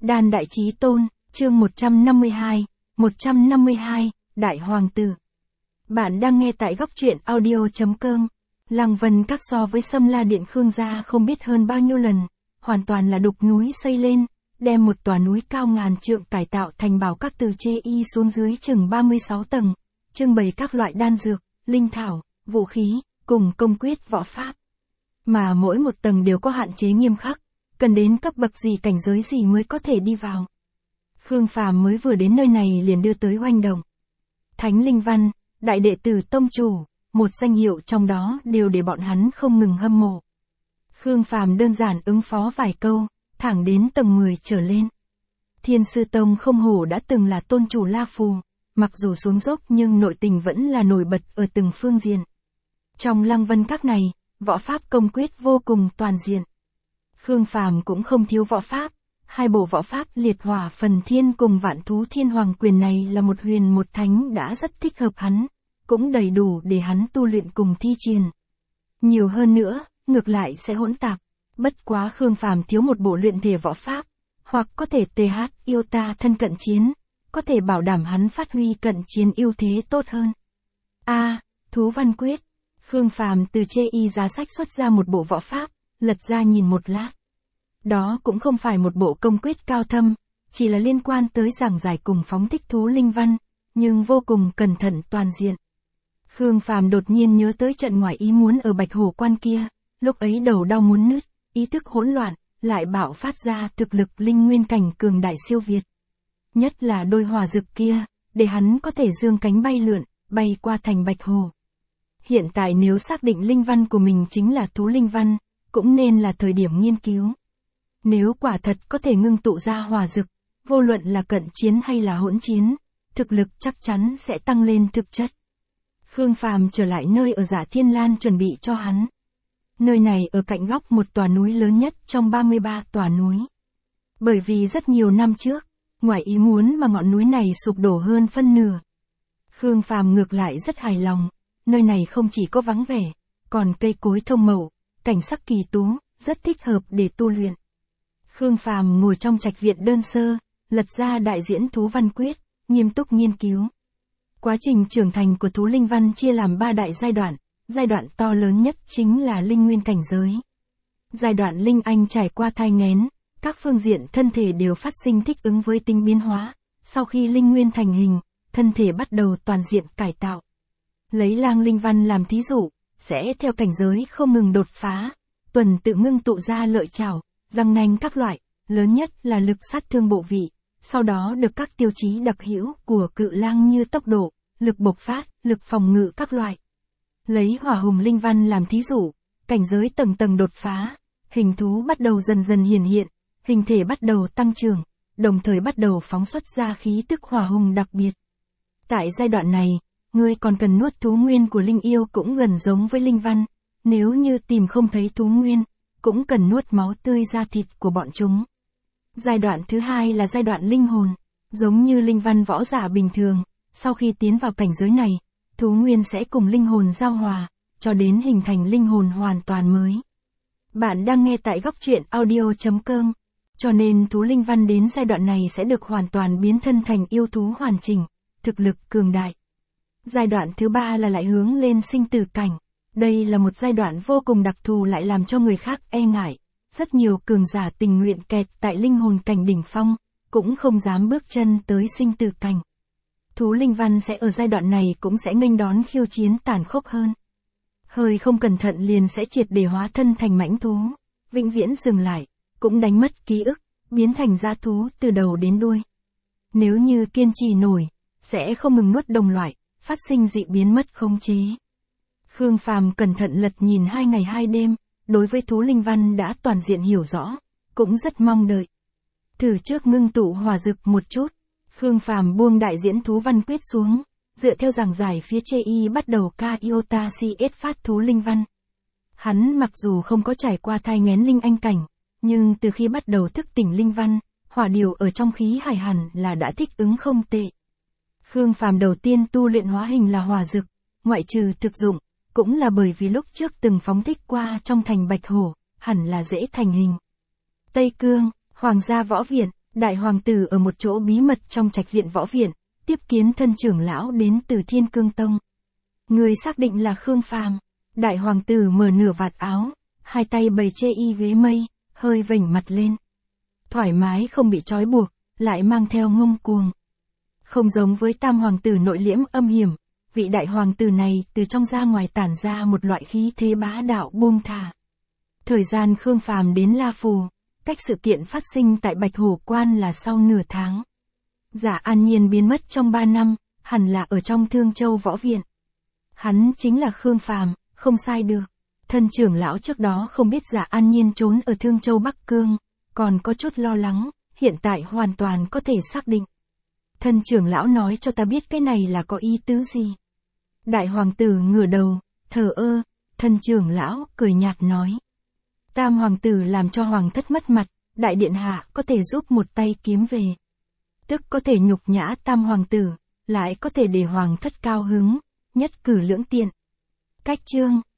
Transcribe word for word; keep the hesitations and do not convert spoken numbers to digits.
Đan Đại Chí Tôn, chương một trăm năm mươi hai, một trăm năm mươi hai, Đại Hoàng Tử. Bạn đang nghe tại góc truyện audio.com. Lăng Vân Các so với Sâm La Điện Khương gia không biết hơn bao nhiêu lần, hoàn toàn là đục núi xây lên, đem một tòa núi cao ngàn trượng cải tạo thành bảo các từ chê y xuống dưới chừng ba mươi sáu tầng, trưng bày các loại đan dược, linh thảo, vũ khí, cùng công quyết võ pháp. Mà mỗi một tầng đều có hạn chế nghiêm khắc, cần đến cấp bậc gì cảnh giới gì mới có thể đi vào. Khương Phàm mới vừa đến nơi này liền đưa tới oanh động. Thánh Linh Văn, đại đệ tử tông chủ, một danh hiệu trong đó đều để bọn hắn không ngừng hâm mộ. Khương Phàm đơn giản ứng phó vài câu, thẳng đến tầng mười trở lên. Thiên Sư Tông không hổ đã từng là tôn chủ La Phù, mặc dù xuống dốc nhưng nội tình vẫn là nổi bật ở từng phương diện. Trong Lăng Vân Các này, võ pháp công quyết vô cùng toàn diện. Khương Phàm cũng không thiếu võ pháp, hai bộ võ pháp Liệt Hỏa Phần Thiên cùng Vạn Thú Thiên Hoàng Quyền này là một huyền một thánh đã rất thích hợp hắn, cũng đầy đủ để hắn tu luyện cùng thi triển. Nhiều hơn nữa, ngược lại sẽ hỗn tạp, bất quá Khương Phàm thiếu một bộ luyện thể võ pháp, hoặc có thể tê hát yêu ta thân cận chiến, có thể bảo đảm hắn phát huy cận chiến ưu thế tốt hơn. A, à, Thú Văn Quyết. Khương Phàm từ chê y giá sách xuất ra một bộ võ pháp, lật ra nhìn một lát. Đó cũng không phải một bộ công quyết cao thâm, chỉ là liên quan tới giảng giải cùng phóng thích thú linh văn, nhưng vô cùng cẩn thận toàn diện. Khương Phàm đột nhiên nhớ tới trận ngoài ý muốn ở Bạch Hổ Quan kia, lúc ấy đầu đau muốn nứt, ý thức hỗn loạn, lại bạo phát ra thực lực linh nguyên cảnh cường đại siêu việt. Nhất là đôi hỏa dực kia, để hắn có thể dương cánh bay lượn, bay qua thành Bạch Hổ. Hiện tại nếu xác định linh văn của mình chính là thú linh văn, cũng nên là thời điểm nghiên cứu. Nếu quả thật có thể ngưng tụ ra hỏa dực, vô luận là cận chiến hay là hỗn chiến, thực lực chắc chắn sẽ tăng lên thực chất. Khương Phàm trở lại nơi ở Giả Thiên Lan chuẩn bị cho hắn. Nơi này ở cạnh góc một tòa núi lớn nhất trong ba mươi ba tòa núi. Bởi vì rất nhiều năm trước, ngoài ý muốn mà ngọn núi này sụp đổ hơn phân nửa. Khương Phàm ngược lại rất hài lòng, nơi này không chỉ có vắng vẻ, còn cây cối thông màu, cảnh sắc kỳ tú, rất thích hợp để tu luyện. Khương Phàm ngồi trong trạch viện đơn sơ, lật ra đại diễn Thú Văn Quyết, nghiêm túc nghiên cứu. Quá trình trưởng thành của thú linh văn chia làm ba đại giai đoạn, giai đoạn to lớn nhất chính là linh nguyên cảnh giới. Giai đoạn linh anh trải qua thai nghén, các phương diện thân thể đều phát sinh thích ứng với tính biến hóa, sau khi linh nguyên thành hình, thân thể bắt đầu toàn diện cải tạo. Lấy lang linh văn làm thí dụ, sẽ theo cảnh giới không ngừng đột phá, tuần tự ngưng tụ ra lợi chảo, răng nanh các loại, lớn nhất là lực sát thương bộ vị, sau đó được các tiêu chí đặc hữu của cự lang như tốc độ, lực bộc phát, lực phòng ngự các loại. Lấy hỏa hùng linh văn làm thí dụ, cảnh giới tầng tầng đột phá, hình thú bắt đầu dần dần hiển hiện, hình thể bắt đầu tăng trưởng, đồng thời bắt đầu phóng xuất ra khí tức hỏa hùng đặc biệt. Tại giai đoạn này, ngươi còn cần nuốt thú nguyên của linh yêu cũng gần giống với linh văn, nếu như tìm không thấy thú nguyên, cũng cần nuốt máu tươi ra thịt của bọn chúng. Giai đoạn thứ hai là giai đoạn linh hồn, giống như linh văn võ giả bình thường, sau khi tiến vào cảnh giới này, thú nguyên sẽ cùng linh hồn giao hòa, cho đến hình thành linh hồn hoàn toàn mới. Bạn đang nghe tại góc truyện audio.com, cho nên thú linh văn đến giai đoạn này sẽ được hoàn toàn biến thân thành yêu thú hoàn chỉnh, thực lực cường đại. Giai đoạn thứ ba là lại hướng lên sinh tử cảnh. Đây là một giai đoạn vô cùng đặc thù lại làm cho người khác e ngại. Rất nhiều cường giả tình nguyện kẹt tại linh hồn cảnh đỉnh phong, cũng không dám bước chân tới sinh tử cảnh. Thú linh văn sẽ ở giai đoạn này cũng sẽ nghênh đón khiêu chiến tàn khốc hơn. Hơi không cẩn thận liền sẽ triệt để hóa thân thành mãnh thú, vĩnh viễn dừng lại, cũng đánh mất ký ức, biến thành dã thú từ đầu đến đuôi. Nếu như kiên trì nổi, sẽ không ngừng nuốt đồng loại, phát sinh dị biến mất khống chế. Khương Phàm cẩn thận lật nhìn hai ngày hai đêm, đối với thú linh văn đã toàn diện hiểu rõ, cũng rất mong đợi. Thử trước ngưng tụ hỏa dực một chút, Khương Phàm buông đại diễn Thú Văn Quyết xuống, dựa theo giảng giải phía chê y bắt đầu ca iota cs phát thú linh văn. Hắn mặc dù không có trải qua thai nghén linh anh cảnh, nhưng từ khi bắt đầu thức tỉnh linh văn, hỏa điều ở trong khí hải hẳn là đã thích ứng không tệ. Khương Phàm đầu tiên tu luyện hóa hình là hỏa dực, ngoại trừ thực dụng, cũng là bởi vì lúc trước từng phóng thích qua trong thành Bạch Hổ, hẳn là dễ thành hình. Tây Cương, Hoàng gia Võ Viện, Đại hoàng tử ở một chỗ bí mật trong trạch viện võ viện, tiếp kiến thân trưởng lão đến từ Thiên Cương Tông. Người xác định là Khương Phàm. Đại hoàng tử mở nửa vạt áo, hai tay bày chê y ghế mây, hơi vểnh mặt lên. Thoải mái không bị trói buộc, lại mang theo ngông cuồng. Không giống với tam hoàng tử nội liễm âm hiểm, vị đại hoàng tử này từ trong ra ngoài tản ra một loại khí thế bá đạo buông thả. Thời gian Khương Phàm đến La Phù, cách sự kiện phát sinh tại Bạch Hổ Quan là sau nửa tháng. Giả An Nhiên biến mất trong ba năm, hẳn là ở trong Thương Châu Võ Viện. Hắn chính là Khương Phàm, không sai được. Thân trưởng lão trước đó không biết Giả An Nhiên trốn ở Thương Châu Bắc Cương, còn có chút lo lắng, hiện tại hoàn toàn có thể xác định. Thân trưởng lão nói cho ta biết cái này là có ý tứ gì. Đại hoàng tử ngửa đầu, thờ ơ, thân trưởng lão cười nhạt nói. Tam hoàng tử làm cho hoàng thất mất mặt, đại điện hạ có thể giúp một tay kiếm về. Tức có thể nhục nhã tam hoàng tử, lại có thể để hoàng thất cao hứng, nhất cử lưỡng tiện. Cách chương